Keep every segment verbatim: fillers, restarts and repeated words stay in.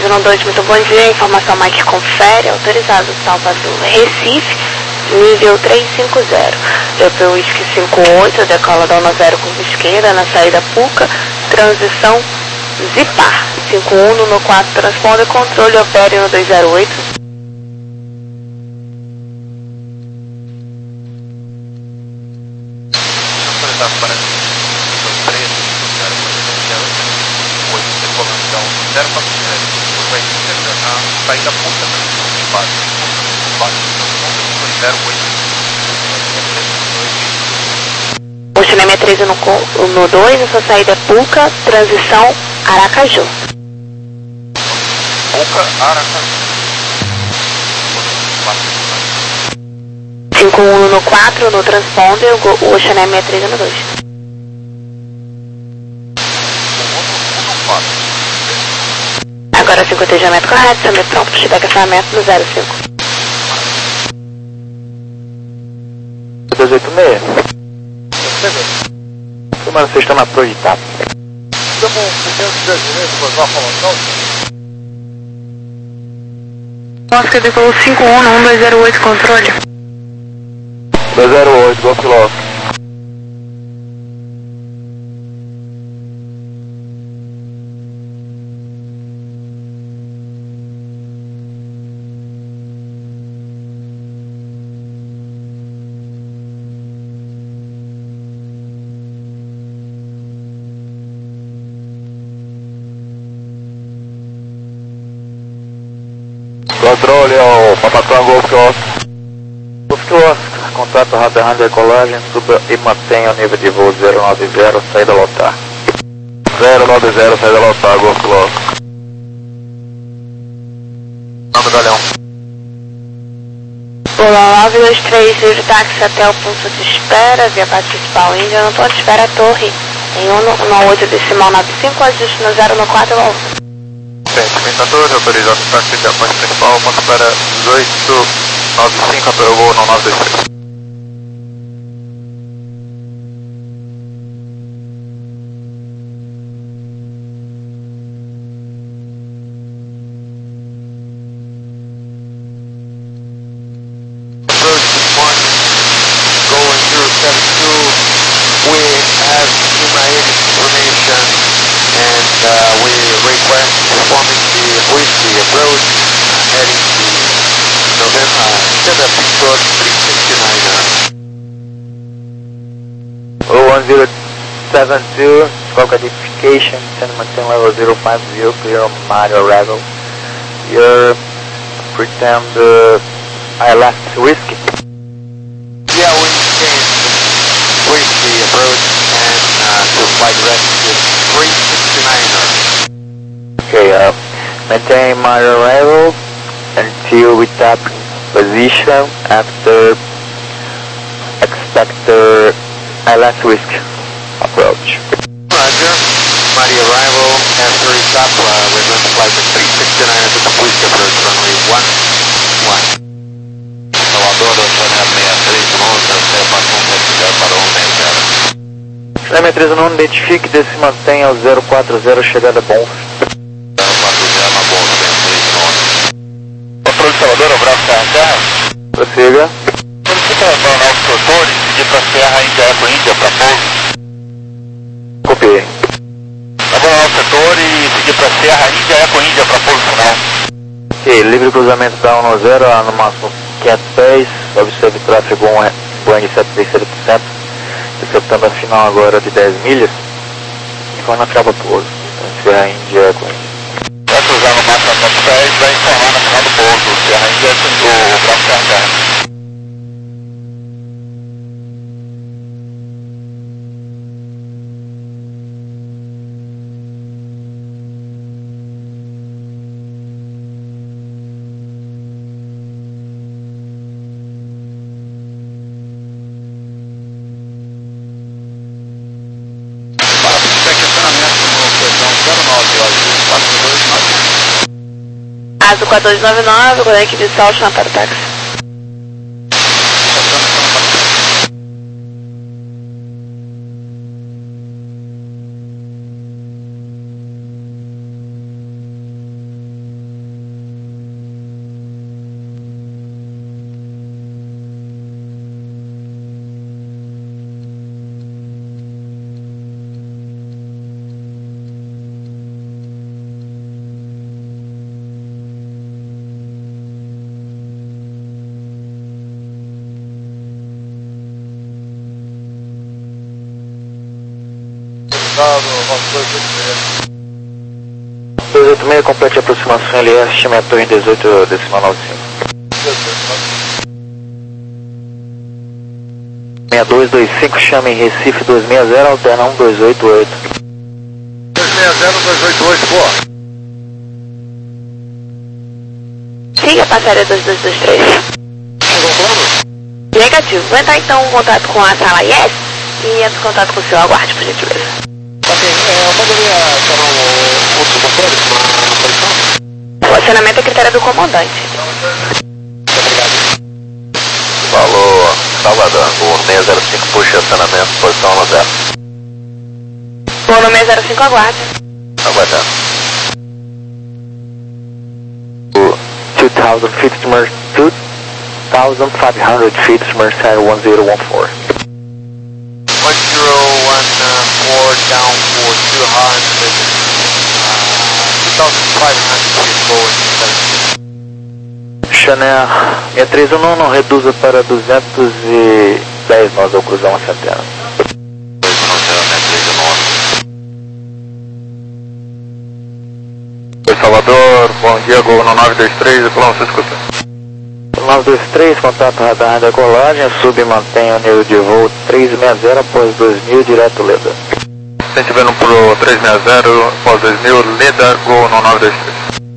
treze no dois, muito bom dia. Informação Mike confere. Autorizado Salvador, Recife, nível trezentos e cinquenta. Eu P Whisky cinco oito, decola Dona Zero curva esquerda, na saída Puca, transição Zipar. cinco um no quatro, transponder, controle, opere no dois zero oito. Saída Puca, o cinema é treze no dois, essa saída é Puca, transição Aracaju. Puca, Aracaju. cinco um no quatro, no transponder, o Ocean M é treze no dois. Agora cinco entendimento correto, sendo pronto, feedback acamento no zero cinco. dois oito seis. Mano, vocês estão na Pro de Tap. Estamos quinhentos dez minutos para usar a formação? Oscar decolou cinco um no um dois zero oito, controle. dois zero oito, Golf Lock. Controle ao Papatão Golf Oscar. Golf Oscar, contato radar de decolagem, suba e mantenha o nível de voo zero nove zero, saída lotar. zero nove zero, saída lotar, Golf Oscar. Nome Galhão. Olá, nove dois três, livre táxi até o ponto de espera, via base principal Índia, no ponto de espera Torre, em um no oito decimal nove cinco, ajuste no zero no quatro, alfa. Comentador, autorizado táxi da ponte principal, ponto para dezoito nove cinco, apoio voo no nove dois três. Approach this morning, going zero seven two, we have email information and uh, we request performing the whiskey approach uh, heading to November, Cedar Picot three sixty-nine. oh one zero seven two, squawk identification, send maintain level zero five zero, clear on Mario arrival. Your pretend uh, I left whiskey. Yeah, we changed whiskey approach and uh, to fly direct to three sixty-nine. Okay, uh, maintain my arrival until we tap position after expect the island whisk approach. Roger, mighty arrival after we tap, uh, we're going to fly to three sixty-nine to the whisk approach runway one one. Salvador, Ocean sessenta e três, monta, observação vertical para um metro. Cinema treze não identifique, desce e mantenha o zero quatro zero, chegada bom. Controle de Salvador, abraço Serra Terra. Prossiga. Solicita abandonar os motores e seguir para a Serra Índia Eco Índia para pouso. Copiei. Abandonar o setor e seguir para a Serra Índia Eco Índia para pouso final. Ok, livre cruzamento da um zero, no máximo quinhentos pés, observe tráfego um Boeing sete três sete sete, receptando a final agora de dez milhas, e foi na trava pouso, Serra Índia Eco Índia. Vai cruzar no máximo quinhentos pés, vai informar no final do pouso, Serra Índia Eco Índia, o abraço Serra Terra. Aso quatro dois nove nove, com a equipe de salto na para o táxi. atualizado, Rock dois oito seis. dois oito seis, complete a aproximação L S, chame a torre dezoito decimal noventa e cinco. seis dois dois cinco, chame Recife dois seis zero, alterna um dois oito oito. dois seis zero, dois oito oito, boa. Siga a passaria dois dois dois três. Chegou o plano? Negativo. Vou entrar então em contato com a sala I S e entro em contato com o seu aguarde, por gentileza. Ok, é, eu poderia chamar um outro motor na posição? O acionamento é critério do comandante. Muito obrigado. Falou, Salvador, o seis zero cinco, puxa acionamento, posição no zero. Vou no seis zero cinco, aguarde. Aguardando. two thousand feet, submerged, two thousand five hundred feet, submerged, center one zero one four. one zero one four down for two hundred, uh, two thousand five hundred feet going seventeen. Chanel seis três um nove, reduza para duzentos e dez nós ao cruzar uma centena. dois um zero, seis três um nove. Oi, Salvador, bom dia, Gol no nove dois três, e plano, você escuta? nove dois três, contato radar da colagem, sub mantém o nível de voo três seis zero após dois mil, direto Leda. Se estiver no pro três seis zero após dois mil, Leda, Gol no nove dois três.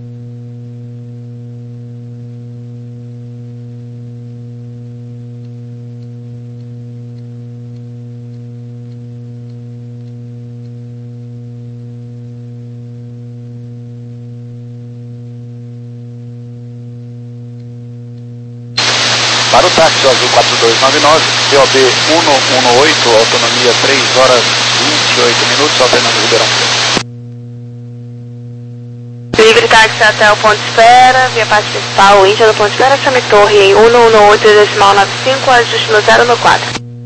Para o táxi azul quatro dois nove nove, P O B um um um oito, autonomia três horas vinte e oito minutos, alternando Ribeirão Preto. Livre táxi até o ponto de espera, via parte principal, Índia do ponto de espera, chame torre em um um um oito decimal noventa e cinco, ajuste no zero no quatro.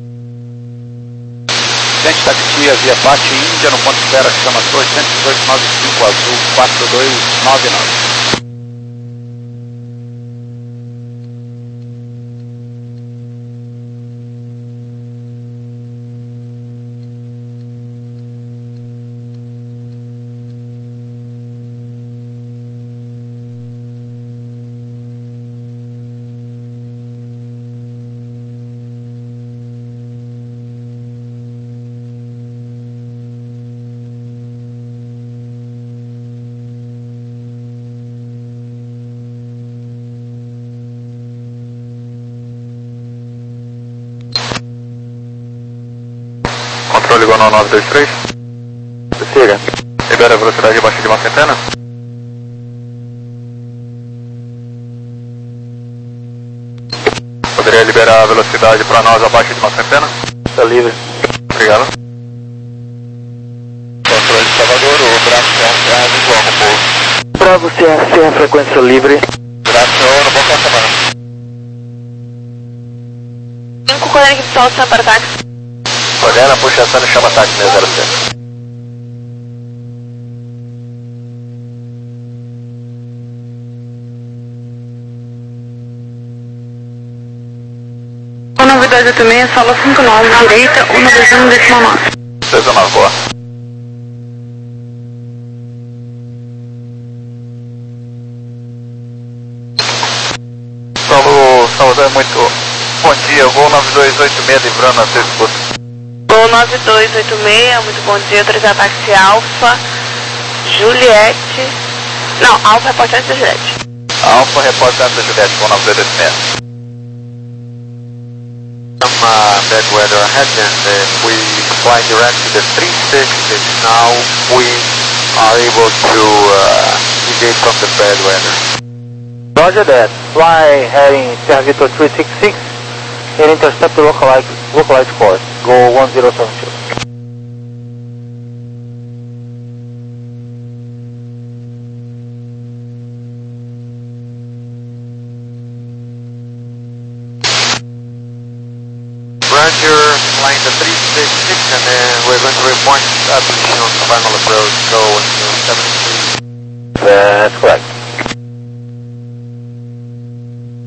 Gente, taxia via parte Índia no ponto de espera, chama torre cento e dezoito noventa e cinco, azul quatro dois nove nove. Controle Gol no nove dois três. Siga. Libera a velocidade abaixo de uma centena. Poderia liberar a velocidade para nós abaixo de uma centena? Está livre. Obrigado. Controle de Salvador, o Bravo C R C do bloco, pouso. Bravo C R C, frequência livre. Bravo no Boca Semana. cinco, coordenada que solta para táxi. Coordena, puxa a cena e chama táxi seis zero seis. um nove dois oito seis, sala cinco nove, direita, um nove um decimal nove. seis nove, boa. Salve, Salvador, muito bom dia, Gol nove dois oito seis, livrando a sua escuta. Gol nove dois oito seis, muito bom dia, autorizar táxi Alfa, Juliette, não, Alfa reportante da Juliette. Alfa, reportante da Juliette, Gol nove dois oito seis. Some uh, bad weather ahead, and uh, we fly direct to the three six, and now we are able to uh, deviate from the bad weather. Roger that. Fly heading Sierra Victor three six six and intercept the localized, localized course. Go one zero seven two. Roger, flying the three six six, and then we're going to report uh, position on the final approach, go into seven three. That's correct.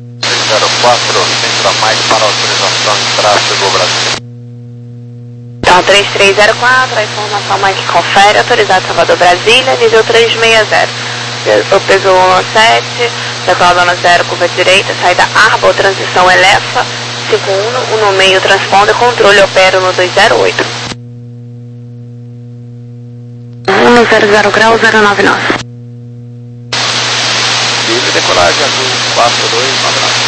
zero quatro, centro a mais para autorização de tráfego Brasil. Tá Então, três três zero quatro, a informação Mike confere, autorizado Salvador Brasília, nível três seis zero. Eu peso um sete, decola dona zero, curva direita, saída Arba, transição Elefa, cinco um, um no meio, transponder, controle, opero no dois zero oito. um zero zero grau, zero nove nove. Livre decolagem, azul quatro dois nove nove.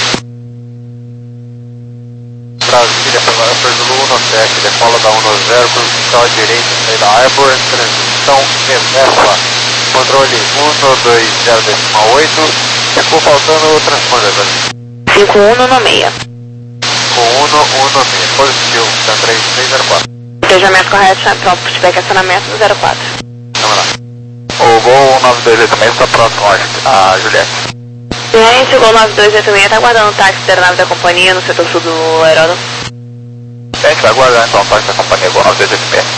Brasília, Peso um sete, decola da um zero, curva direita, saída Arbor, transição Elefa, controle um dois zero oito, ficou faltando o transponder, cinco um no meia. cinco um no meia, positivo, tá três três zero quatro. Planejamento correto, central, pushback, acionamento no zero quatro. Vamos lá. O Gol nove dois oito seis está próximo a Juliette. Ciência, o Gol nove dois oito seis está aguardando o táxi da aeronave da companhia no setor sul do aeródromo. A gente vai aguardar então o táxi da companhia Gol nove dois oito seis.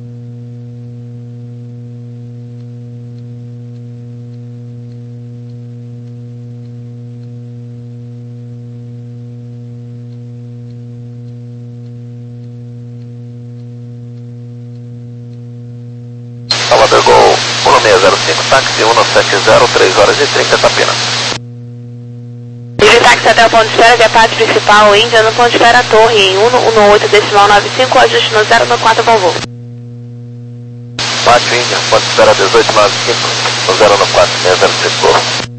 Salvador Gol um seis zero cinco, táxi um sete zero, três horas e trinta, Tapina. Livre táxi até o ponto de espera, departe principal, Índia, no ponto de espera, torre, em um um oito decimal nove cinco, ajuste no zero no quatro, bom voo. Pátio Índia, ponto de espera dezoito nove cinco, no zero no quatro, seis zero cinco.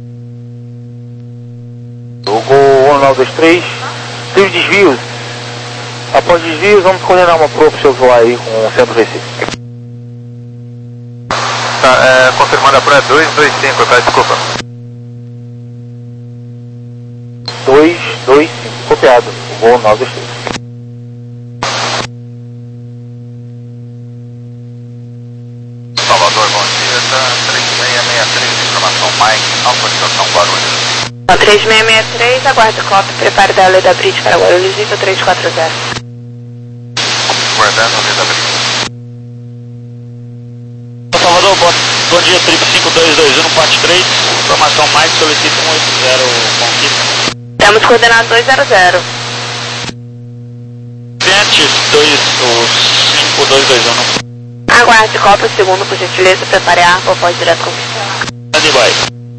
O Gol um nove dois três, teve desvios. Após desvios, vamos coordenar uma prova para o seu voar aí com o centro Recife. Tá, é, confirmando a praia dois dois cinco, tá, desculpa. dois dois cinco, copiado, o Gol nove dois três. Salvador, bom dia, tá três seis seis três, informação Mike, autorização Guarulhos. três seis seis três, aguarde o copy, prepare da Leda Bridge para Guarulhos, nível três quatro zero. Guardando a Leda Bridge. Salvador, bom, bom dia, trip cinco dois dois um, parte três, informação Mike, solicita um oito zero, conquista. Temos coordenado dois zero zero. Cliente, o cinco dois dois um. Aguarde copy, segundo, por gentileza, prepare a arma, pode direto conquistar. Standby.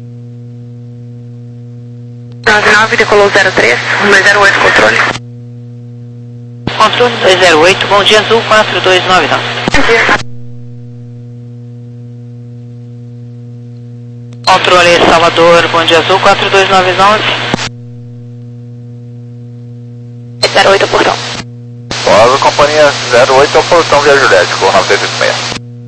nove nove, decolou zero três, dois zero oito, controle. Controle dois zero oito, bom dia, azul quatro dois nove nove. Bom dia. Controle Salvador, bom dia, azul quatro dois nove nove. zero oito, portão. Nova companhia zero oito, é o portão Via Juliette, Gol nove dois oito seis.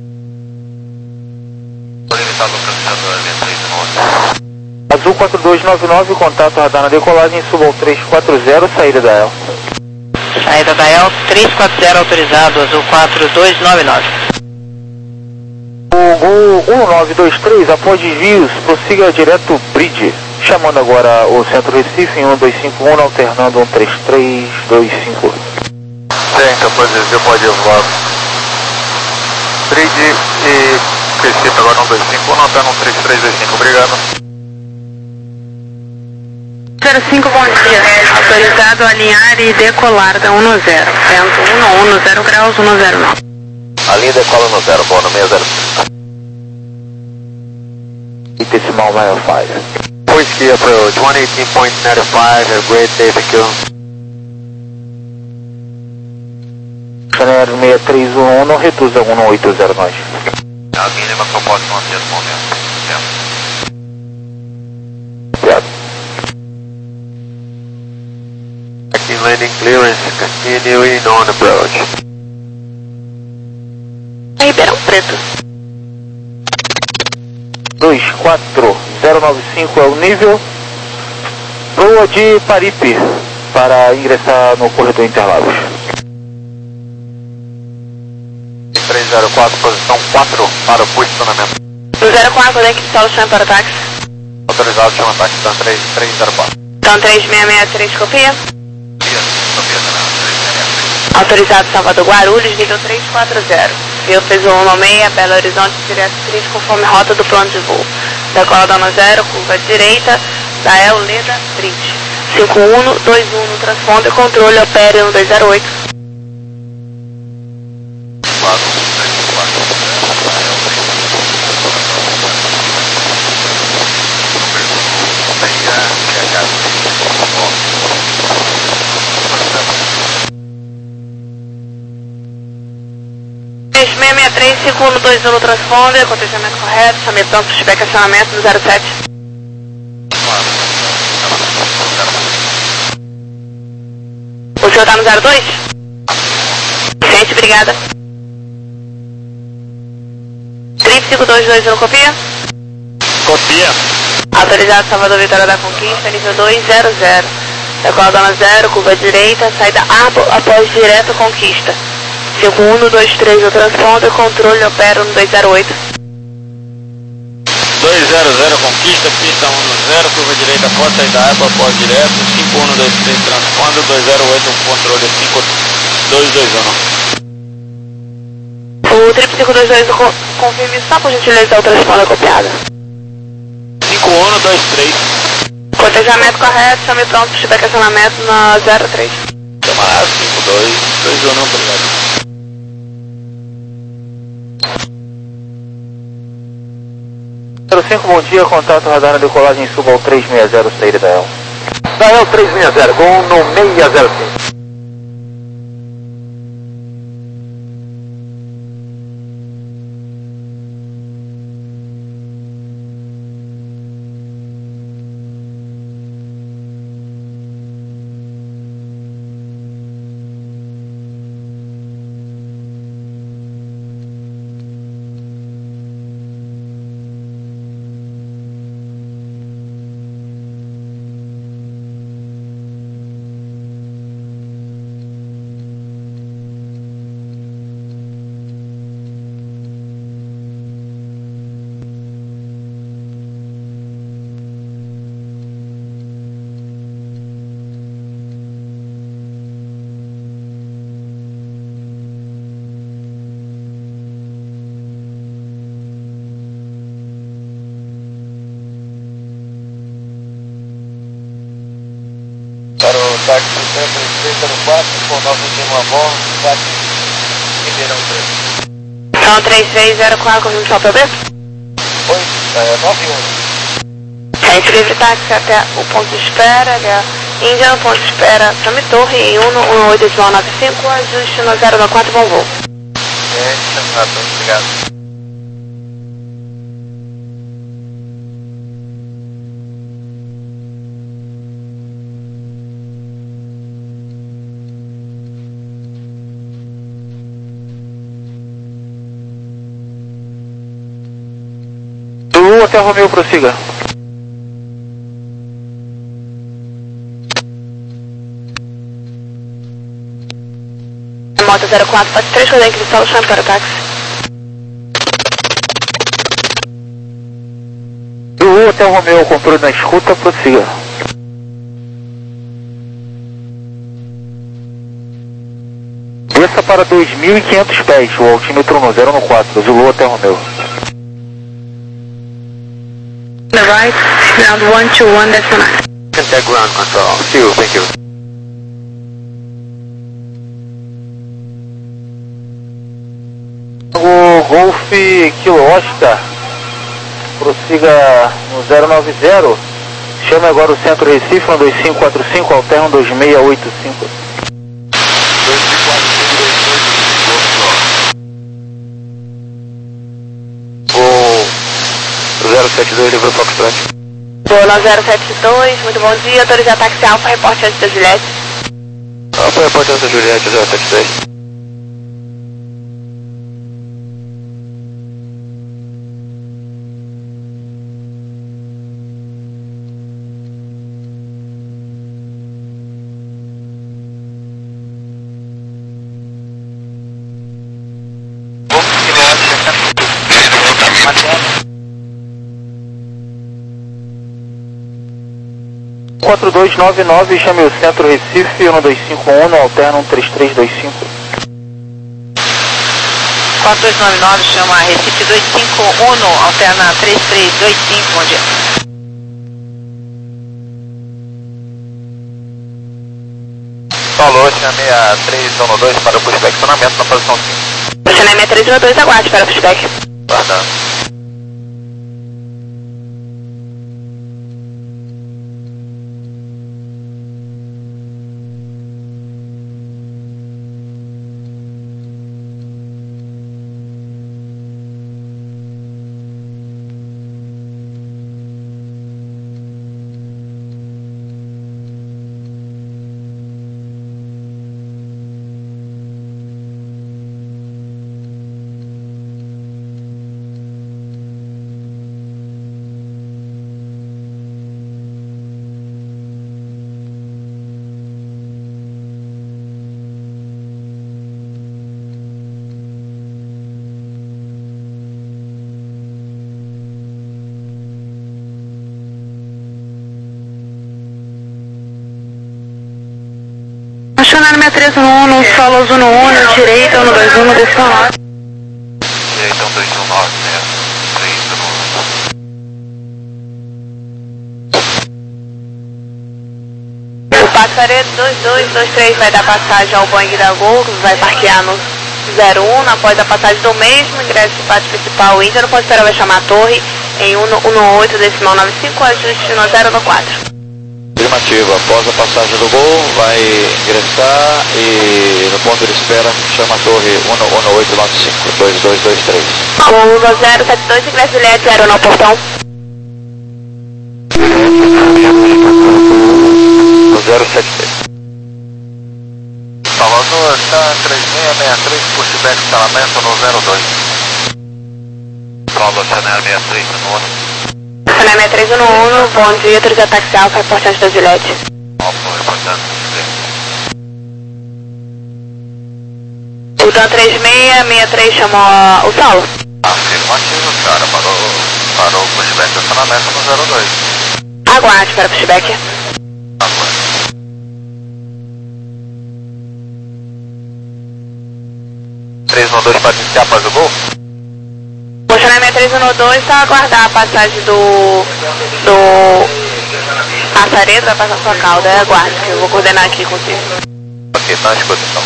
Limitado ao processador, V três nove. Azul quatro dois nove nove, contato radar na decolagem, suba ao três quatro zero, saída da E L. Saída da E L, três quatro zero autorizado, azul quatro dois nove nove. O Gol um nove dois três, após desvios, prossiga direto Bridge, chamando agora o centro Recife em um dois cinco um, alternando um três três dois cinco. Tenta, após desvio, pode voar Bridge e Recife agora um dois cinco um, alternando um três três dois cinco, obrigado. zero cinco, bom dia. Autorizado a alinhar e decolar da um no zero. Vento um no um, zero graus, um no zero nove. A linha decola no zero, bom, no seis zero cinco. E decimal nove cinco. Whiskey approach, one eighteen point nine five, have a great day, thank you. Janeiro seis três um um, não reduza um oito zero nove. Alguém leva proposta no acesso momento. Obrigado. Aqui landing clearance, continuing on approach. Ribeirão Preto. dois quatro zero nove cinco é o nível. Proa de Paripe para ingressar no corredor Interlagos. três zero quatro, posição quatro para o posicionamento. No zero quatro, onde é que está o chama para o táxi? Autorizado, chama táxi, então três três zero quatro. Então três seis seis três, copia. Copia, copia também, três seis seis três. Autorizado Salvador Guarulhos, nível três quatro zero. Eu fiz o um no meia, Belo Horizonte, direto três, conforme rota do plano de voo. Decola da zero, curva direita, da E L, Leda, Bridge. cinco um dois um no transponder, controle, opere no dois zero oito. cinco um dois um no transponder, acontecimento correto, chame pronto, pushback acionamento no zero sete. O senhor tá no zero dois? Gente, obrigada. três cinco dois dois um, copia? Copia. Autorizado Salvador Vitória da Conquista, nível dois zero zero. Decola dona zero, curva direita, saída A após direto Conquista. cinco um dois três no transponder, controle opera no dois zero oito. dois zero zero Conquista, pista um no zero, curva direita após saída A após direto, cinco um dois três transponder, dois zero oito, controle cinco dois dois um. O triplo cinco dois dois confirme só por gentileza o transponder copiado. cinco um dois três. Cotejamento correto, chame pronto, pushback acionamento na zero três. Camarada cinco dois dois um, obrigado. zero cinco, bom dia, contato radar na decolagem, suba ao três seis zero, saída da E L. Da E L três seis zero, com no seis zero cinco. Para o táxi sempre três zero quatro, com nove um a bordo, táxi Ribeirão três. São três seis zero quatro, confirme só para o B? Oi, é nove um. Gente livre táxi até o ponto de espera, é Índia no ponto de espera, Sami Torre, em um um oito nove cinco, ajuste no zero nove quatro, bom voo. É, chamado, obrigado. Do até Romeu, prossiga. Moto zero quatro, pode três, coisa que só chame para o táxi. Do até Romeu, controle na escuta, prossiga. Desça para dois mil e quinhentos pés, o altímetro no zero quatro, Zulu até Romeu. The right, ground one two one, that's nine. Contact ground control. See you, thank you. O Golf Kilo Oscar, prossiga no zero nove zero, chame agora o Centro Recife no dois cinco quatro cinco, alterno dois seis oito cinco. dois quatro cinco dois dois. O zero sete dois livrou Foxtrot. Boa, zero sete dois, muito bom dia, autorizar táxi Alfa, reporte antes da Juliette. Alfa, reporte antes da Juliette, zero sete dois. quatro dois nove nove, chame o Centro Recife no dois cinco um, alterno três três dois cinco. quatro dois nove nove, chama Recife dois cinco um, alterna três três dois cinco, bom dia. Falou, chamei a três um dois para o pushback, acionamento na posição cinco. Pressionamento três um dois, aguarde para o pushback. Guardando. Funcionário seis três um um, solo um um, direita, um dois um, desceu nove. Direita, um dois um nove, né? três um. O passaredo dois dois dois três vai dar passagem ao Boeing da Gol, vai parquear no zero um, após a passagem do mesmo ingresso de pátio principal Índia, não pode esperar, vai chamar a torre em um um oito, decimal nove cinco, ajuste no zero no quatro. Afirmativa, após a passagem do Gol, vai ingressar e no ponto de espera chama a torre um um oito nove cinco, dois dois dois três. Gol zero sete dois, ingresso bilhete zero no portão. zero sete três. Salvador, está três seis seis três, pushback instalamento no zero dois. Salvador, Chanel seis três um um. Chanel seis três um um, bom dia, autorizado táxi alfa, reportante da Gillette. Alfa, reportante da Gillette. O Dan três seis seis três chamou o Saulo. Afirmativo, cara, parou, parou o pushback de instalamento no zero dois. Aguarde para pushback. Aguarde. três um dois para iniciar após o Gol? O Chanel seis três um dois está a aguardar a passagem do... do... passaredo, vai passar sua cauda, aguarde, que eu vou coordenar aqui contigo. Ok, tá à disposição.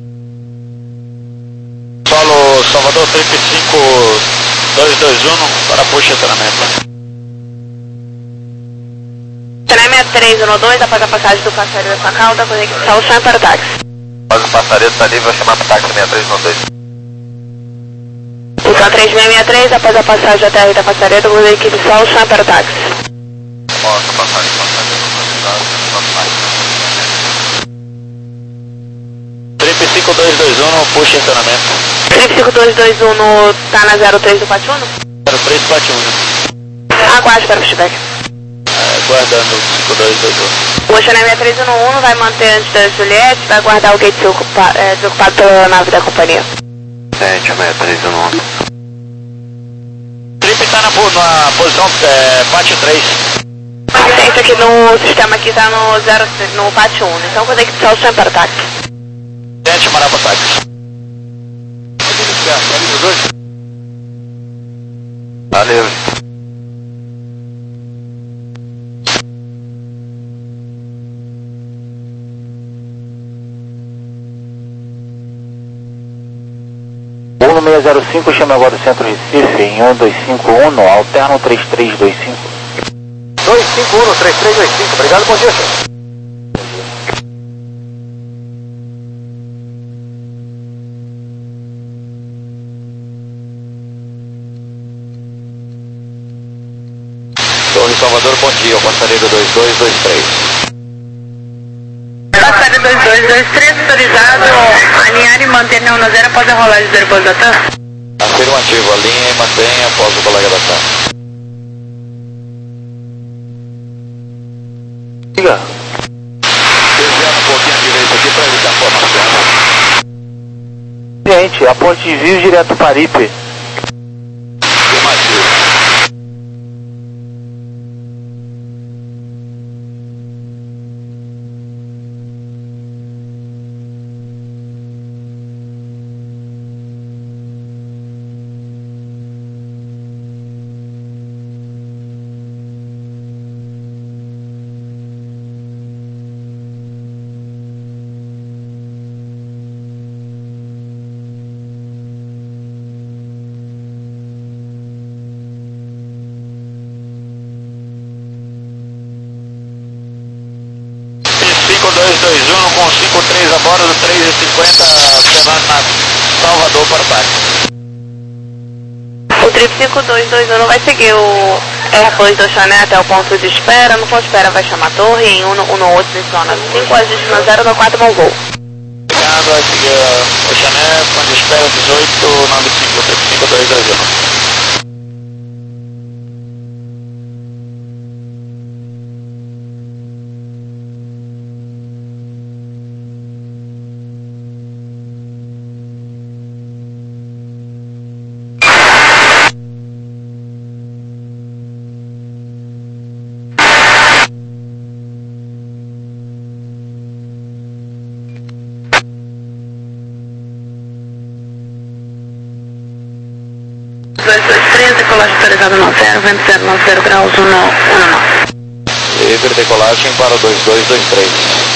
Solo Salvador trinta e cinco dois dois um para push treinamento. Chanel seis três um dois, após a passagem do passaredo da sua cauda, conexão chama para o táxi. Após o passaredo está livre, vou chamar para o táxi seis três um dois. O Dan três seis seis três, após a passagem da terra da passaredo, vou equipe sol chama para o táxi. Após a passagem do passaredo, trinta e cinco dois dois um, push treinamento. trinta e cinco dois dois um no... tá na zero três do Pátio um? zero três quatro um. Aguarde para o pushback. É, guardando cinco dois dois um. O Chanel seis três um um vai manter antes da Juliette, vai guardar o gate desocupa, é, desocupado pela nave da companhia. sete seis três um um. Trip está na, na posição é, Pátio três. Assistência aqui no sistema aqui está no, zero, no Pátio um, então vou ter que só o chama para o táxi. Tente chamar para o táxi. Tá livre. um seis zero cinco, chama agora o centro Recife em um dois cinco um, alterno três três dois cinco. dois cinco um, três três dois cinco, obrigado, bom dia, senhor. Torre Salvador, bom dia, o passaredo dois dois dois três. Passaredo dois dois dois três, autorizado, alinhar e manter na zero após a rolagem do aeroporto da T A M. Afirmativo, alinhe e mantenha após o colega da T A M. Diga. Desviando um pouquinho à direita aqui para evitar formação. Gente, a ponte de Viu direto para Ipe. Afirmativo. cinco dois dois um com cinco três a bordo do três e cinquenta, Fernando na Salvador para o táxi. O trip cinco dois dois um vai seguir o Airbus do Chanel até o ponto de espera, no ponto de espera vai chamar a torre em um um oito, zona cinco, ajuste no zero no quatro, bom voo. Obrigado, vai seguir o Chanel, ponto de espera dezoito nove cinco, trip cinco dois dois um. autorizado no zero, vento zero nove zero graus, um nove. Livre decolagem para o dois dois dois três.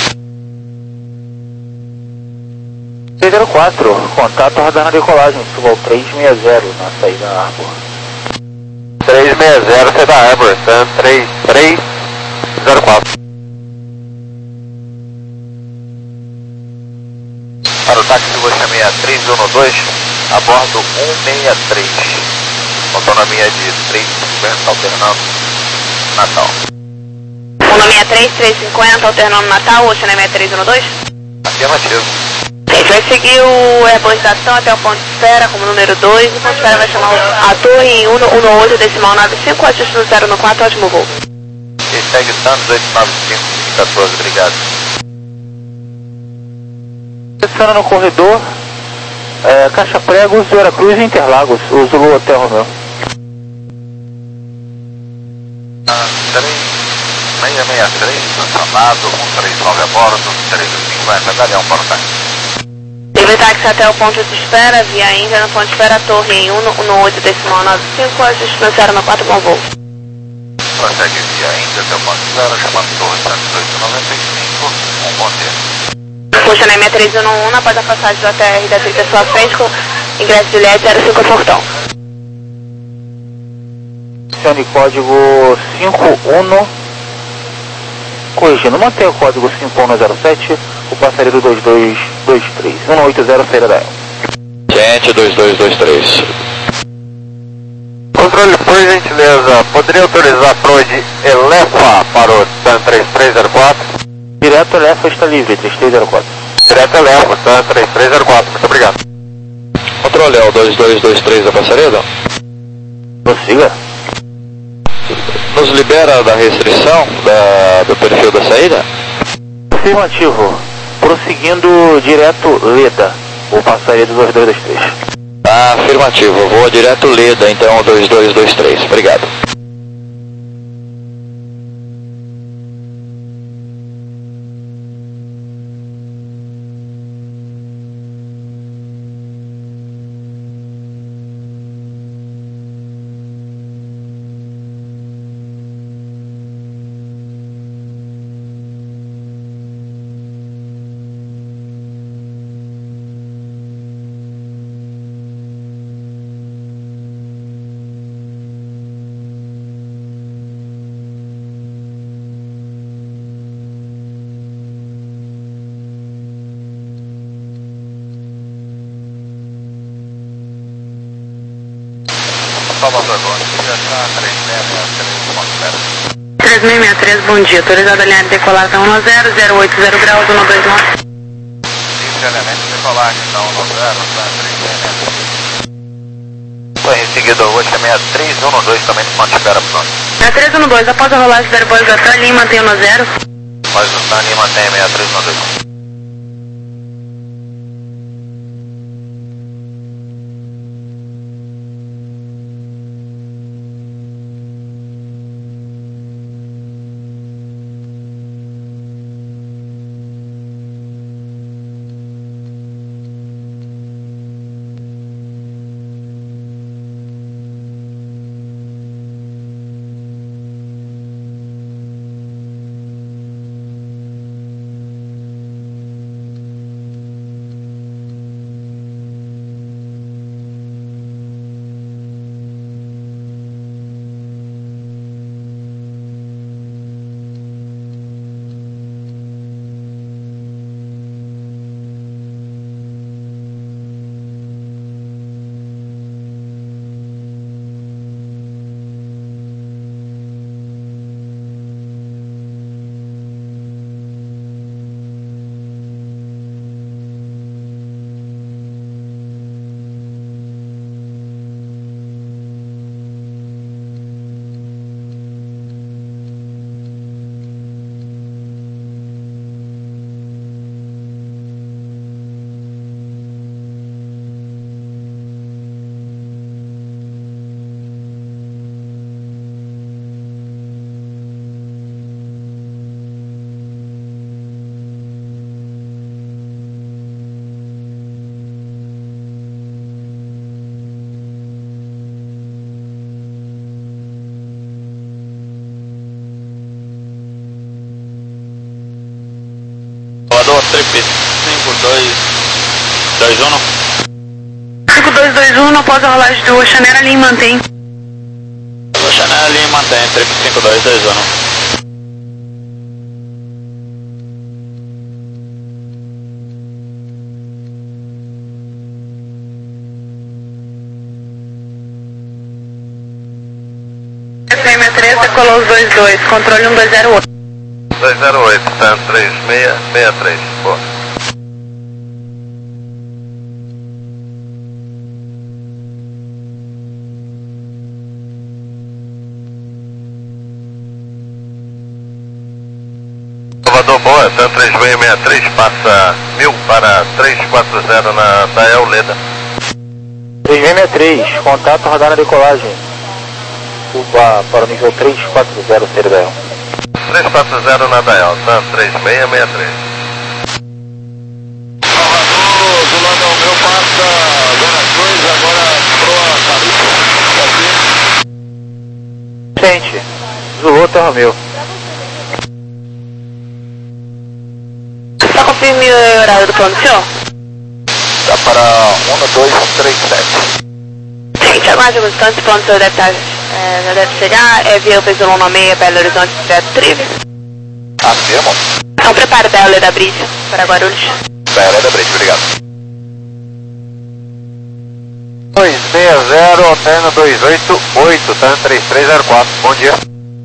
três zero quatro, contato rodando a decolagem, suba três seis zero na saída da Arbor. três seis zero, saída da Arbor, Sun três três zero quatro. Para o táxi Voxa seis três um dois, a bordo um seis três, autonomia de três cinquenta, alternando Natal. Autonomia três três cinquenta, alternando Natal, Ocean seis três um dois? Afirmativo. A gente vai seguir o Airbus da TAM até o ponto de espera como número dois, o ponto de espera vai chamar a torre em um um oito decimal nove cinco, ajuste no zero no quatro, ótimo voo. E segue Sun oito nove cinco, quatorze, obrigado. Estaciona no corredor, é, Caixa Pregos, Veracruz e Interlagos, o Zulu Hotel Romeu. três seis seis três, estacionado, um três nove a bordo, três cinquenta, Galeão para o táxi. Livre táxi até o ponto de espera, via Índia, no ponto de espera, torre em um um oito decimal nove cinco, ajuste no zero no quatro, bom voo. Prossegue via Índia até o ponto de espera, chamando torre cento e oito noventa e cinco, um bom dia. Puxa na seis três um um, após a passagem do A T R da trinta à sua frente, com ingresso de L E D zero cinco portão. Acione código cinco um, corrigindo, mantenha o código cinco um zero sete, o passageiro dois dois dois três, um oito zero, saída da Gente, dois dois dois três. Controle, por gentileza, poderia autorizar a Prode Elefa para o Sun três três zero quatro? Direto Elefa está livre, três três zero quatro. Direto Elefa, Sun três três zero quatro, muito obrigado. Controle, é o dois dois dois três da Passaredo? Prossiga. Nos libera da restrição da, do perfil da saída? Afirmativo. Prosseguindo direto Leda, o passageiro dois dois dois três. Ah, afirmativo, voa direto Leda, então dois dois dois três, obrigado. Salvador, bom dia, três seis seis três, ponto zero. três seis seis três, bom dia, autorizado a linha de decolagem um zero, zero oito zero graus, um dois nove. Livre elemento de decolagem, então um zero, três seis seis. Foi em seguida o Voxa seis três um dois, também no ponto de espera, pronto. seis três um dois, após a rolagem do Airbus da TAM, linha mantém no zero. Mas o Sun Lima tem seis três um dois. dois um. cinco dois dois um, após a rolagem do Oceanera, linha mantém. Oceanera, linha mantém, trip cinco dois dois um. seis seis três, decolou os dois dois, controle um dois zero oito. dois zero oito, tá três seis seis três, boa. Salvador, boa, tá três seis seis três, passa mil para três quatro zero na Dael Leda. três seis seis três, contato radar na decolagem. Suba para o nível três quatro zero, Dael. três quatro zero na Dael, tá três seis seis três. Salvador, do lado ao meu passa Vera Cruz, agora pro Calypso, aqui. Sente, Zulu, Terra Mil. Só confirme o horário do plano, senhor? Tá para um dois três sete. Gente, aguarde um instante, o plano, senhor deve estar, é, já deve chegar, é via P Y seis, Belo Horizonte, direto Trives. Afirmo. Então prepare Belo Leda Bridge para Guarulhos. Belo Leda Bridge, obrigado. dois seis zero, alterna dois oito oito, tá três três zero quatro, bom dia.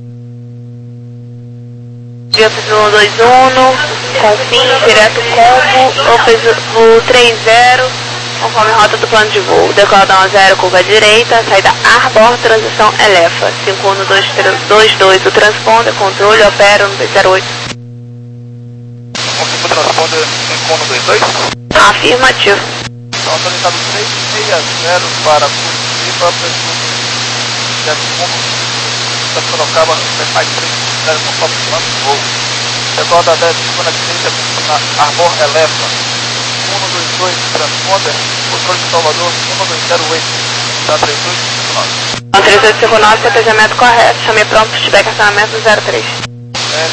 Via P Y dois um, confim, direto combo, ou P Y três zero, conforme rota do plano de voo. Decola da um zero, curva direita, saída Arbor, transição Elefa. cinco um dois dois, o transponder, controle, opera no dois zero oito. Confirma o transponder cinco um dois dois? Afirmativo. Então, autorizado três seis zero para Curitiba, zero um, da Sorocaba, Versailles três zero, conforme o plano de voo. Decola da dez, segunda direita, na Arbor Elefa. um dois dois, transponder, controle de Salvador, um dois zero oito, tá três oito cinco nove. três oito cinco nove, cotejamento correto, chamei pronto, tiver acionamento no zero três. É,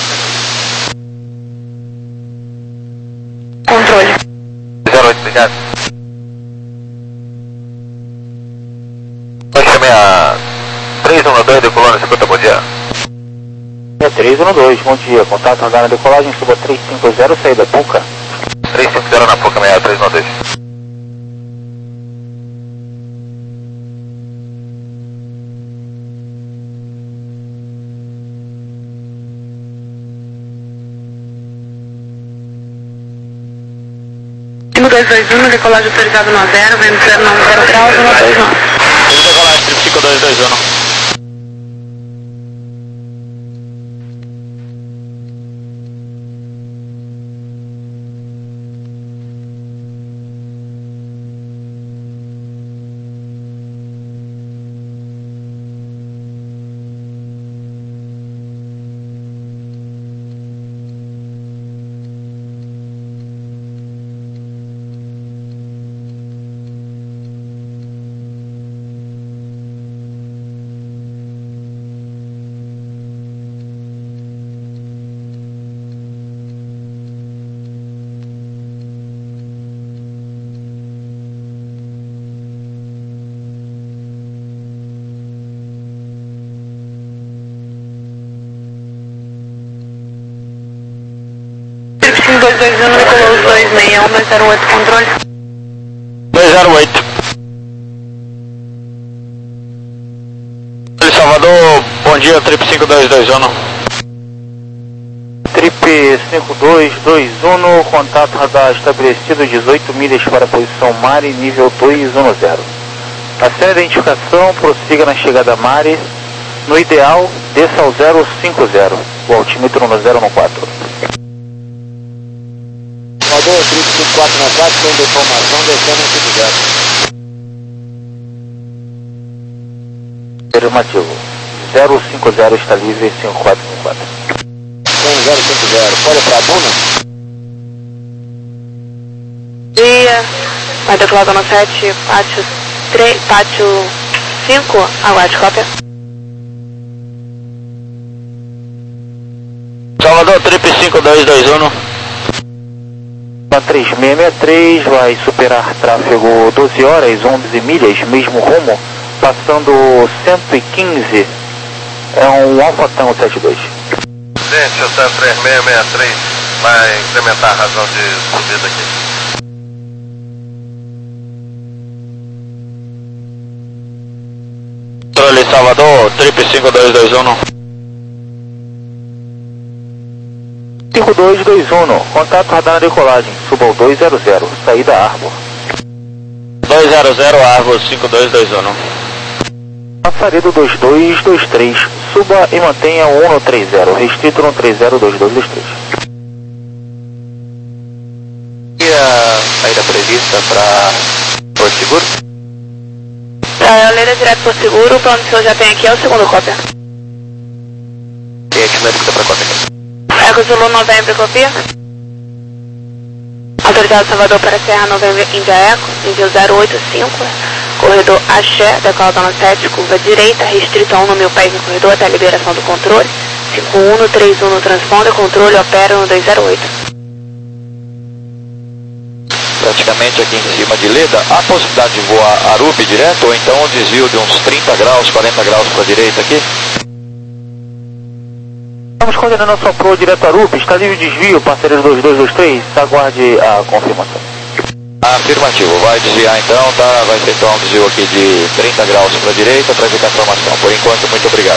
Controle. zero oito, obrigado. Pode chamar a três um dois, decolando, escuta, bom dia. É três um dois, bom dia, contato radar na decolagem, suba três cinco zero, saída Puca. três cinco zero na Puca, meia três um dois. cinco dois dois um, decolagem autorizado no zero, vento zero nove zero graus, um dois um. Decolagem, trip cinco dois dois um. cinco dois dois um, decolou os dois seis um, dois zero oito, controle. dois zero oito. Salvador, bom dia, trip cinco dois dois um. Trip cinco dois dois um, contato radar estabelecido, dezoito milhas para a posição Mare, nível dois um zero. Acesse a identificação, prossiga na chegada Mare, no ideal, desça ao zero cinco zero, o altímetro no zero um quatro. Salvador, trip cinco quatro nove quatro, com deformação, descendo no cinco zero. Afirmativo, zero cinco zero está livre, cinco quatro cinco quatro. zero cinco zero, pode para a Buna? Dia, vai declarado no sete, pátio três, pátio cinco, aguarde cópia. Salvador, trip cinco dois dois um. três seis seis três vai superar tráfego doze horas, onze milhas, mesmo rumo, passando cento e quinze, é um Alfa Tango setenta e dois. Gente, o Cessna três seis seis três vai incrementar a razão de subida aqui. Controle Salvador, trip cinco dois dois um. cinco dois dois um, contato radar na decolagem, suba ao dois zero zero, saída Arbor. dois zero zero Arbor, cinco dois dois um. Passaredo dois dois dois três, suba e mantenha o um três zero, restrito no três zero dois dois dois três. E a saída prevista para Porto Seguro? Para a Leira direto por seguro, o plano que o senhor já tem aqui é o segundo cópia. E a gente está para cópia aqui. Eco Zulu Novembro, copia. Autorizado Salvador para Serra Novembro, Índia Eco, nível zero oito cinco, corredor Axé, decola dona sete, curva direita, restrito a um no mil pés no corredor até a liberação do controle, cinco um três um no transponder, controle opera no dois zero oito. Praticamente aqui em cima de Leda, há possibilidade de voar Arupe direto ou então um desvio de uns trinta graus, quarenta graus para a direita aqui? Estamos coordenando a sua proa direto a Arupe, está livre de desvio, parceiro dois dois dois três, aguarde a confirmação. Afirmativo, vai desviar então, tá? Vai efetuar um desvio aqui de trinta graus para a direita para ficar a informação. Por enquanto, muito obrigado.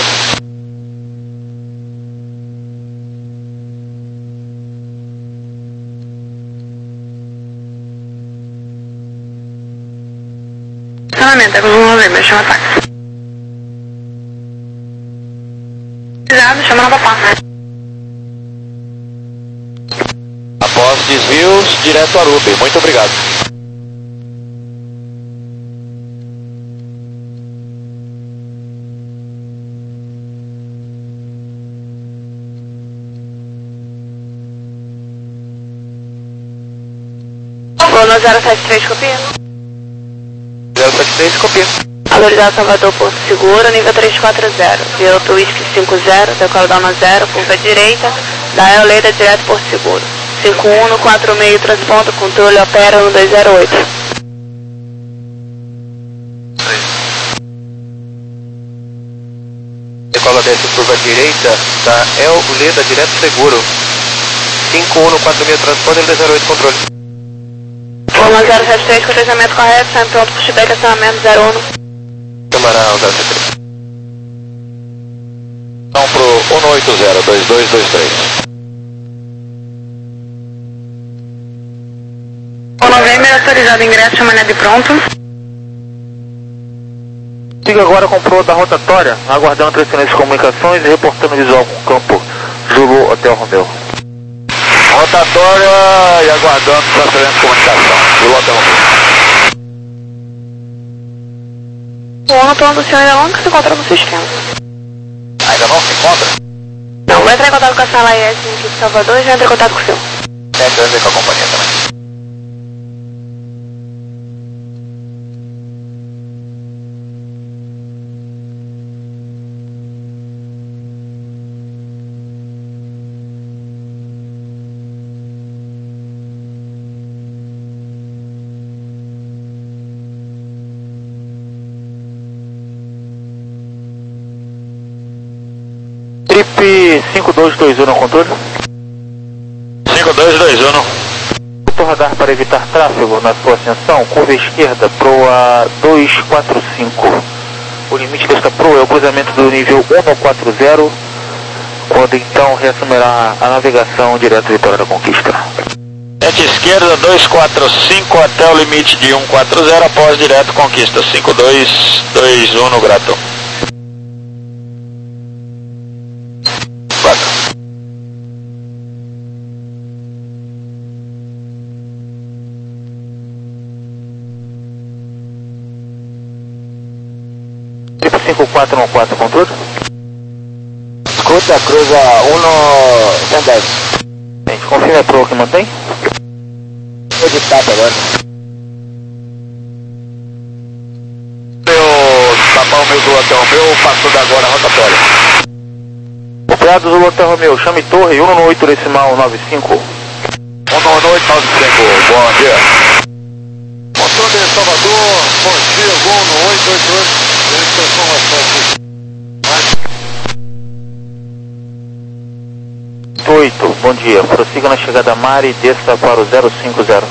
Estacionamento, Eco Zulu Novembro, chama táxi. Chama nova pasta. Após desvios, direto a Arupe. Muito obrigado. Plano zero sete três, copia. zero sete três, copia. Autorizado Salvador Porto Seguro, nível três quatro zero. Piloto Whisky cinco zero, decola dona zero, curva direita, da Leida direto Porto Seguro. cinco um no quatro seis, transponto, controle opera no dois zero oito. Decola desce curva direita, da El Leda direto seguro. cinco um no quatro seis, transponder dois zero oito, controle. Plano zero sete três, cotejamento correto, sempre pronto, pushback, acionamento zero um. Camarão zero sete três. Então pro um oito zero, dois dois dois três. O Novembro autorizado ingresso, chama de pronto. Siga agora com proa da rotatória, aguardando transferência de comunicações e reportando visual com o campo Zulu Hotel Romeu. Rotatória e aguardando transferência de comunicação. Zulu Hotel Romeu. O plano do senhor ainda não se encontra no sistema. Ainda não se encontra? Não, vai entrar em contato com a sala I S aqui de Salvador e já entra em contato com o senhor. É, eu andei com a companhia também. Trip cinco dois dois um no controle. cinco dois dois um. Motor radar para evitar tráfego na sua ascensão, curva esquerda, proa dois quatro cinco. O limite desta proa é o cruzamento do nível um quatro zero, quando então reassumirá a navegação direto Vitória da Conquista. Rete esquerda dois quatro cinco até o limite de um quatro zero após direto Conquista cinco dois dois um no Grato. cinco quatro um quatro, controle. Escuta, cruza um cento e dez. Gente, confirma a proa que mantém. Vou editar agora. Meu papão meu do hotel meu passou da agora rotatória. Operado do Hotel Romeu, chame torre um no oito decimal nove cinco. um oito nove cinco, bom dia. Motor de Salvador, bom dia, voo no oito oito oito, essa informação aqui. oito, bom dia. Prossiga na chegada a Mari e desça para o zero cinco zero.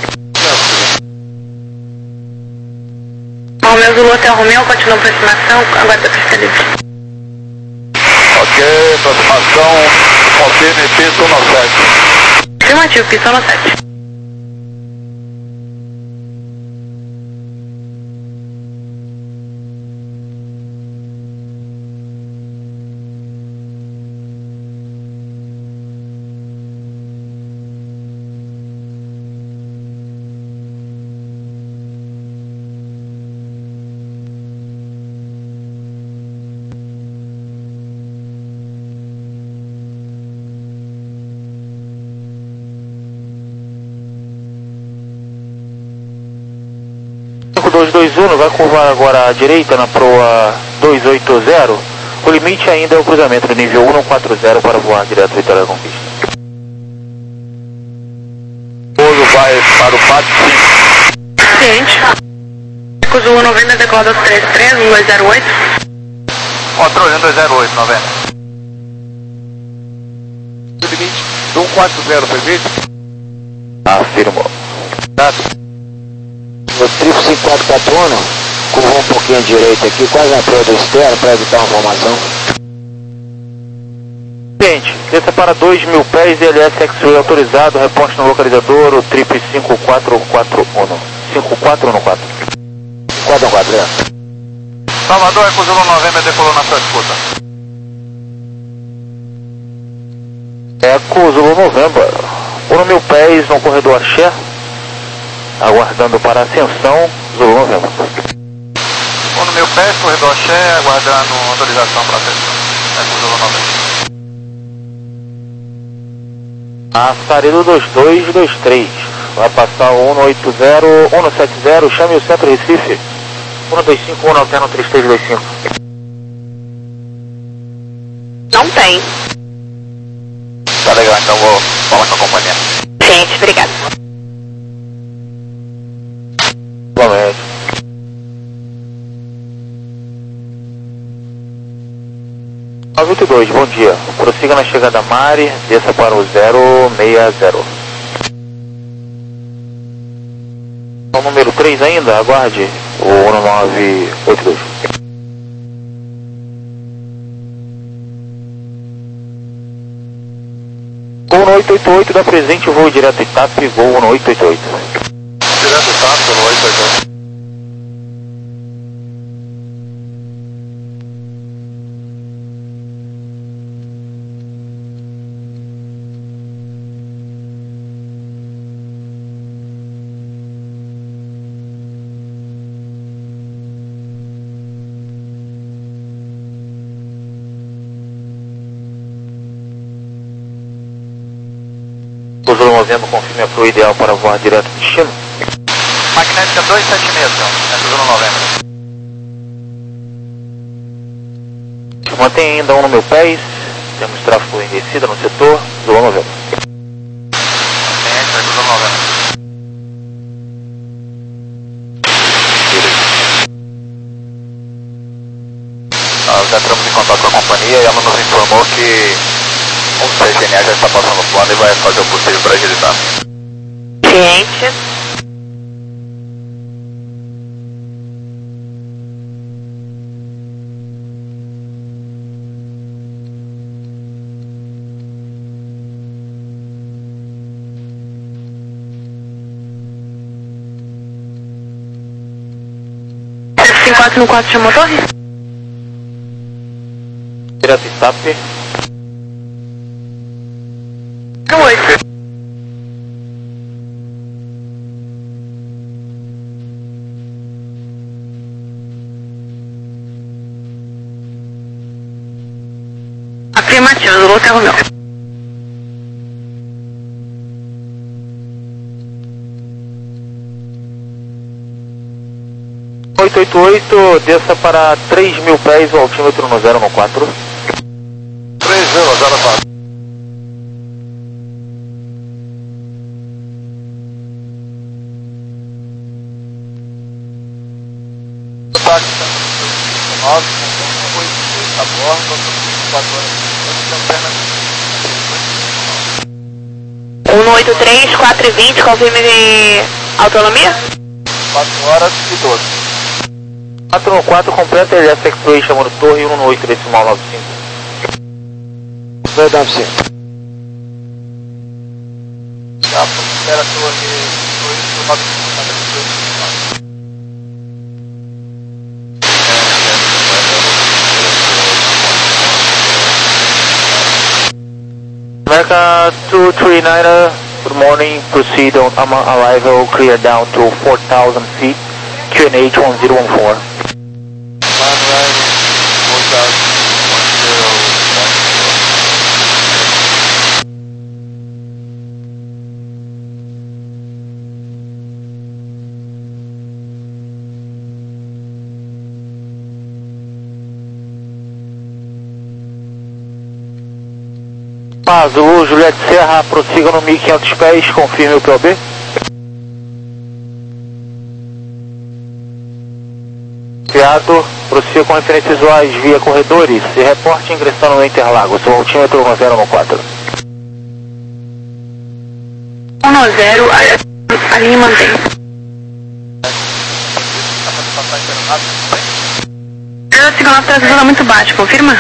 Romeu Zulu até Romeu, continua a aproximação, aguarda a pista livre. Ok, aproximação, confirme pista um nove sete. Afirmativo, pista um nove sete. cinco dois dois um, vai curvar agora à direita na proa dois oito zero. O limite ainda é o cruzamento do nível um quatro zero para voar direto Vitória da Conquista. Pouso vai para o quatro cinco. Ciente. Eco Zulu noventa, decolada três três, um dois zero oito. Controle um dois zero oito, noventa. Limite um quatro zero, permite? Afirmou. Dado. O triplo cinco quatro quatro um, curvou um pouquinho à direita aqui, quase na proa do externo para evitar uma formação. Gente, desça para dois mil pés, L S X-Ray autorizado, reponte no localizador, o triplo cinco quatro quatro um. cinco quatro um quatro. quatro um quatro, é. Salvador, Eco Zulu noventa, decolou na sua escuta. Eco Zulu November. um mil pés no corredor Axé. Aguardando para a ascensão, Zulu Novembro. Um no meu pé, corredor Axé, aguardando autorização para a ascensão. Eco Zulu noventa. Assaredo dois dois dois três. Vai passar o um oito zero, um sete zero, chame o centro Recife. um dois cinco um, alterno três três dois cinco. Não tem. Tá legal, então vou falar com a companhia. Ciente, obrigado. Igualmente. nove oito dois, bom dia. Prossiga na chegada Mari, desça para o zero seis zero. O número três ainda, aguarde o um nove oito dois. Gol no oito oito oito, da presente, voo direto Itape, gol no oito oito oito. Direto Itape, no oito oito oito. O Zulu Novembro confirme a proa ideal para voar direto do destino. Magnética dois sete seis, Eco Zulu noventa. Mantém ainda um no meu pés, temos tráfego em descida no setor, Zulu Novembro. Magnética, Eco Zulu noventa. Nós entramos em contato com a companhia e ela nos informou que o C G N A já está passando o plano e vai fazer o possível para agilizar. Ciente. cinco quatro um quatro chamou torre? Direto Itape. oito. Afirmativo, Zulu até Romeu. oito oito oito, desça para três mil pés, o altímetro no zero no quatro. três zero zero quatro. nove, oito dois a bordo, quatro horas um oito três, quatro e vinte, confirme de autonomia? quatro horas e doze. quatro um quatro, completa L S Express, chamando torre um oito decimal nove cinco. dois nove cinco. Já, espera a torre dois nove cinco. America two three niner, good morning, proceed on arrival, clear down to four thousand feet, Q N H one zero one four. Azul, Juliette Serra, prossiga no mil e quinhentos pés, confirme o P O B. Enviado, prossiga com referências visuais via corredores e reporte ingressando no Interlagos, o altímetro um zero um quatro. um zero, a, a linha mantém. A segunda traseira muito baixa, confirma?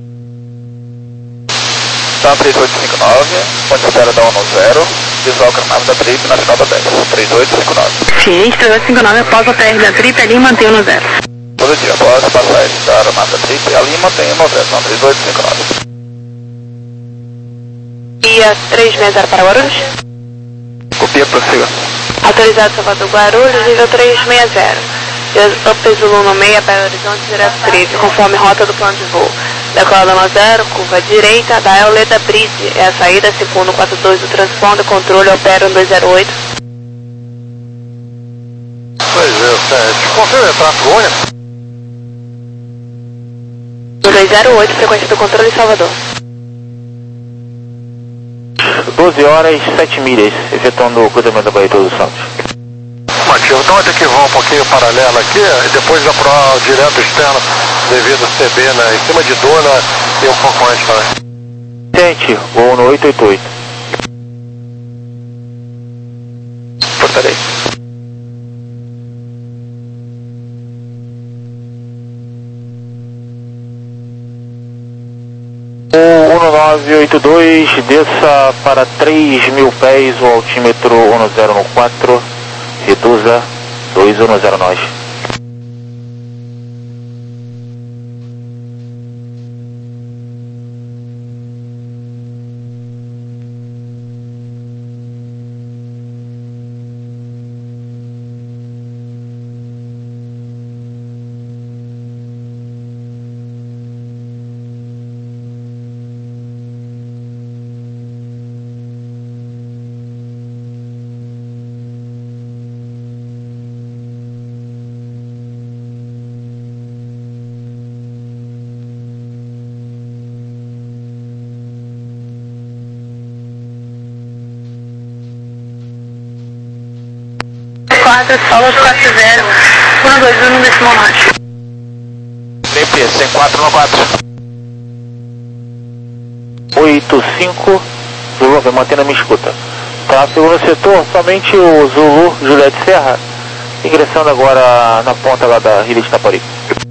Tá, três oito cinco nove, ponte espera da um zero, visual granado da trip na final da dez, três oito cinco nove. Ciente, três oito cinco nove, após a T R da trip, a linha mantém um zero. Positivo, após passagem da aeronave da trip, a linha mantém um zero, são três oito cinco nove. E a trezentos e sessenta para Guarulhos? Copia, prossiga. Autorizado Salvador Guarulhos, nível trezentos e sessenta. Up Zulu no meio, Belo Horizonte, direto trip, conforme rota do plano de voo. Decolada no zero, curva direita, da Euleda Brise, é a saída, cinco um quatro dois do transponder, controle opera um dois zero oito. Pois é, Sérgio. Confirma o tráfego único? um dois zero oito, frequência do controle Salvador. doze horas, sete milhas, efetuando o cruzamento da Baía Todos Santos. Mativo, então vai ter que voar um pouquinho paralelo aqui e depois já pro direto externo devido ao C B, né? Em cima de Duna e um pouco antes também. Gente, voo no oito oito oito. Portarei. O um nove oito dois, desça para três mil pés, o altímetro um zero um quatro, reduza dois um zero nós. quatro, solo quatro zero, um dois um decimal nove. D P, cem e quatro no quatro. oito cinco, Zulu, vem mantendo a minha escuta. Tráfego no setor, somente o Zulu, Juliette Serra, ingressando agora na ponta lá da Ilha de Itaparica.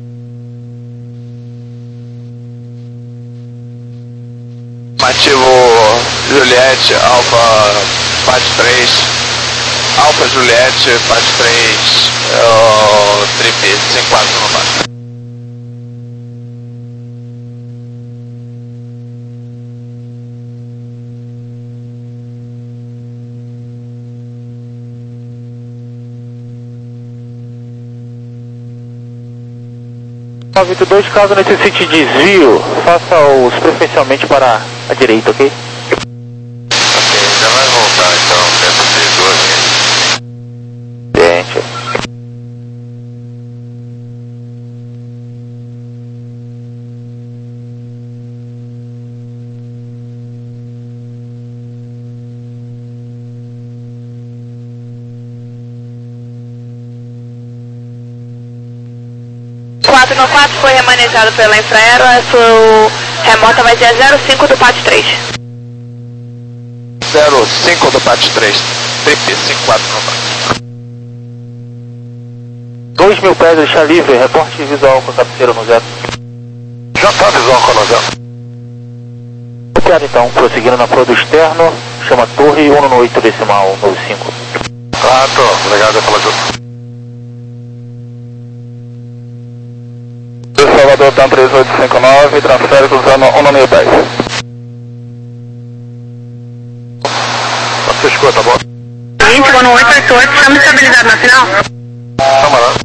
Ativo Juliette, Alfa, Pat três, Alfa Juliette, Pat três, uh, Trip, cem e quatro no quatro. nove oito dois, caso necessite desvio, faça os preferencialmente para a direita, ok? Ok, já vai voltar então, dentro de duas milhas. Gente. Contato no quatro foi remanejado pela Infraero, a sua remota vai ser a zero cinco do P A T três. zero cinco do P A T três, trip cinco quatro no dois mil pés, deixar livre, reporte visual com a cabeceira no zero. Já tá visual com a zero. Copiado então, prosseguindo na proa do externo, chama torre um no oito decimal noventa e cinco. Ah, tô, obrigado pela ajuda. Salvador, TAM três oito cinco nove, transfere cruzando um no mil dez. Você escuta, tá bom? vinte, no oito oito oito, chama estabilizado na final. Vamos lá.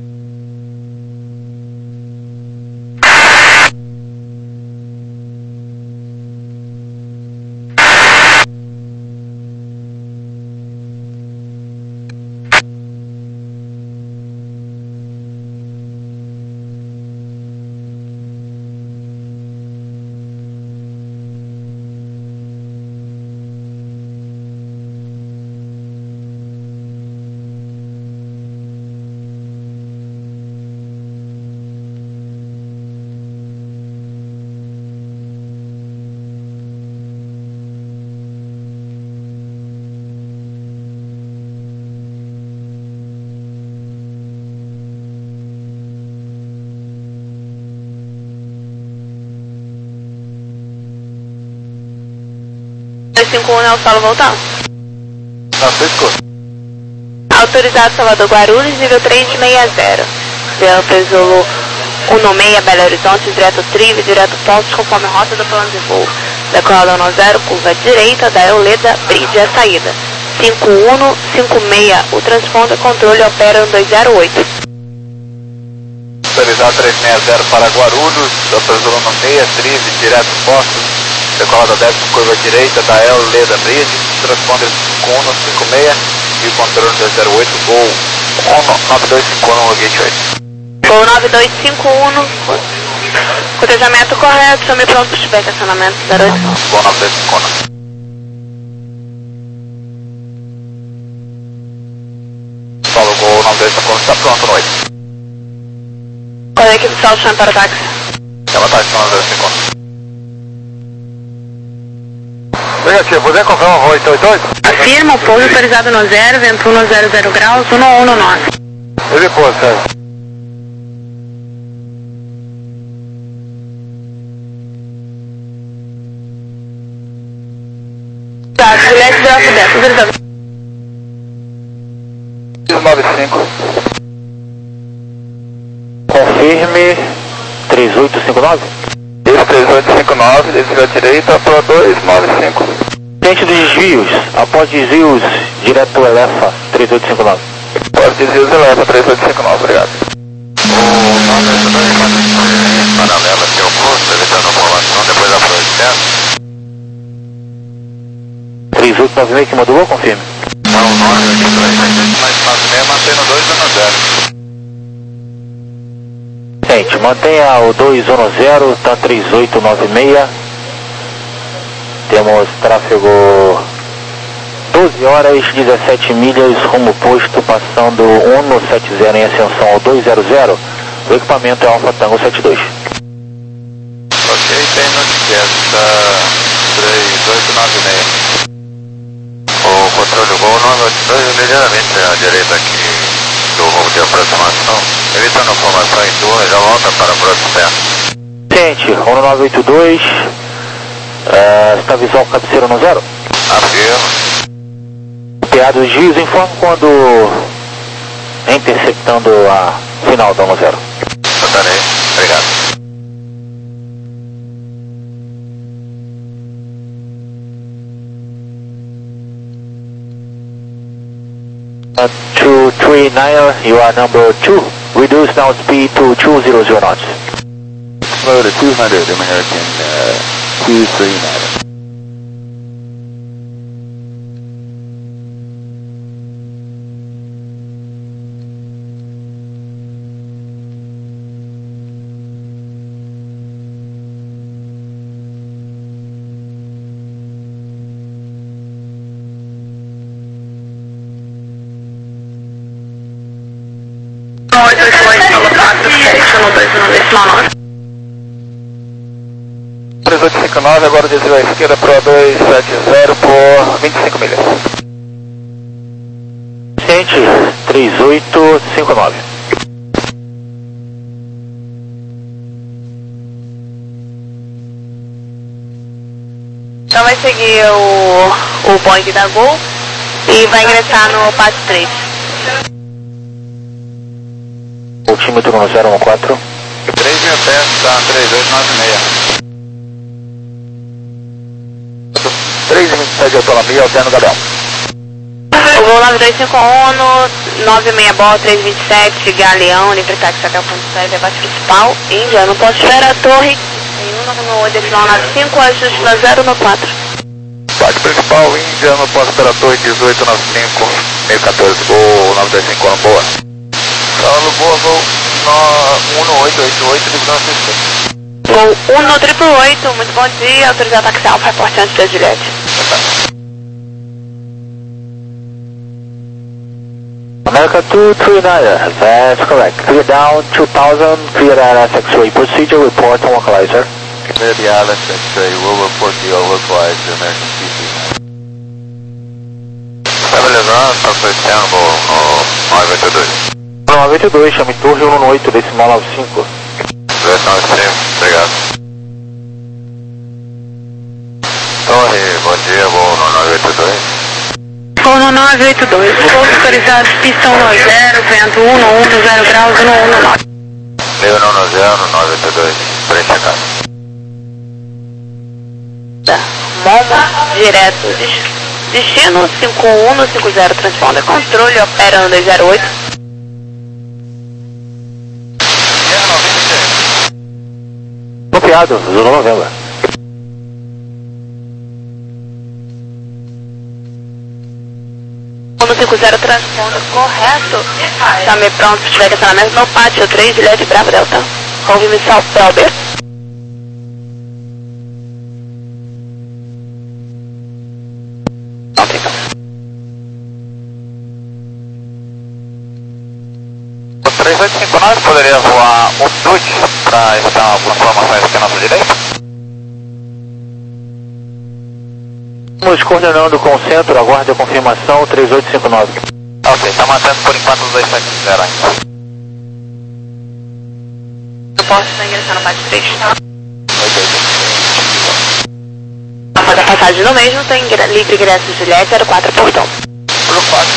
dois cinco um é o solo voltando. Não, você escuta. Autorizado Salvador Guarulhos, nível três seis zero. Delta Zulu um no seis, Belo Horizonte, direto Trive, direto Posto, conforme rota do plano de voo. Decolada um zero, curva direita, da Euleda, Bridge, a saída. cinco um cinco seis, o transponder controle opera um dois zero oito. Autorizado três seis zero para Guarulhos, Delta Zulu no seis, Trive, direto Posto. Decolada décima, curva direita, da El Leda Bridge, transponder cinco um cinco seis e o controle dois zero oito, Gol nove dois cinco um, gate oito. Gol nove dois cinco um, cotejamento correto, chame pronto para estiver estacionamento zero oito. Gol nove dois cinco um. Solo Gol nove dois cinco um, está pronto no oito. Qual é a equipe de salto chame para o táxi? Ela está nove dois cinco um. Negativo, você confirma o oito oito oito? Afirma, o pouso autorizado no zero, vento um zero zero graus, um um nove. Ele pôs, sério. Tá, Juliette de Alfa dez, autorizado. nove cinco. Confirme três oito cinco nove. Esse três oito cinco nove, desvio à direita para dois nove cinco. Frente dos desvios, após desvios, direto Elefa três oito cinco nove. Após desvios, Elefa três oito cinco nove, obrigado. O nove oito dois, paralela aqui ao curso, evitando a formação depois da proa externa. três oito nove seis que modulou, confirme. Não, nove oito dois, mais nove seis, mantendo dois um zero. Gente, mantenha o dois um zero, tá três oito nove seis. Temos tráfego doze horas, dezessete milhas, rumo posto, passando um sete zero em ascensão ao dois zero zero. O equipamento é Alfa Tango setenta e dois. Ok, tem notifiesta três oito nove seis. O controle Gol nove oito dois, ligeiramente à direita aqui do rumo de aproximação, evitando a formação em torre, já volta para a próxima terra. Gente, um nove oito dois, uh, está visual cabeceira no zero? Afirmo. Copiado os dias, informe quando interceptando a final da um zero. Estarei, obrigado. Uh, two three nine, you are number two. Reduce now speed to two hundred knots. Slow to two hundred, American uh, two three nine. oito oito oito, quatro sete. no dois um decimal nove. três oito cinco nove, agora desvio à esquerda para dois sete zero por vinte e cinco milhas. Ciente, três oito cinco nove. Então vai seguir o, o Boeing da Gol e vai ingressar no P A S três. Altímetro no zero um quatro. três mil pés, tá três oito nove seis. três e vinte e sete de autonomia, alterno Gabriel. O voo nove dois cinco um, nove seis Ball, três vinte e sete, Galeão, Unipretax, Saca ponto sete, debate principal, Índia, no Atmosfera, Torre, no decimal nove cinco, ajuste na zero no quatro. Bate principal, Índia, no pós-opera Torre, dezoito nove cinco, meio quatorze, voo nove dois cinco um, boa. Salve, boa, voo um oito oito oito, divisão assistente. Voo um oito oito oito, muito bom dia, autorizado táxi Alfa, reporte antes da Juliette. America two three nine, that's correct. Clear down two thousand, clear at F X-ray procedure, report on localizer. Clear the Alex X-ray, will report the localizer, American T three nine. Estabilizando, passou externo, voo no nove oito dois. nove oito dois, chame Torre um oito, decimal nove cinco. dois nove cinco, obrigado. Torre, bom dia, voo no nove oito dois. Voo no nove oito dois, voo autorizado, pista um zero, vento um um zero graus, um um nove. Meio nono zero, nove oito dois, frente a casa. Momo, direto, destino cinco um cinco zero, transponder, controle, opera no dois zero oito. Copiado, Zulu November. um cinco zero, transponder, correto. Chame pronto, se tiver estacionamento no pátio três, Juliette Bravo Delta. Ouve missão Pelber. O três oito cinco nove poderia voar um Dutch para estar alguma informações aqui à nossa direita? Estamos coordenando com o centro, aguarde a confirmação, três oito cinco nove. Ok, está mantendo por enquanto os dois sete zero ainda. Eu posso ingressar no pátio três. Após a passagem no mesmo, tem livre ingresso Juliette zero quatro portão. Por quatro.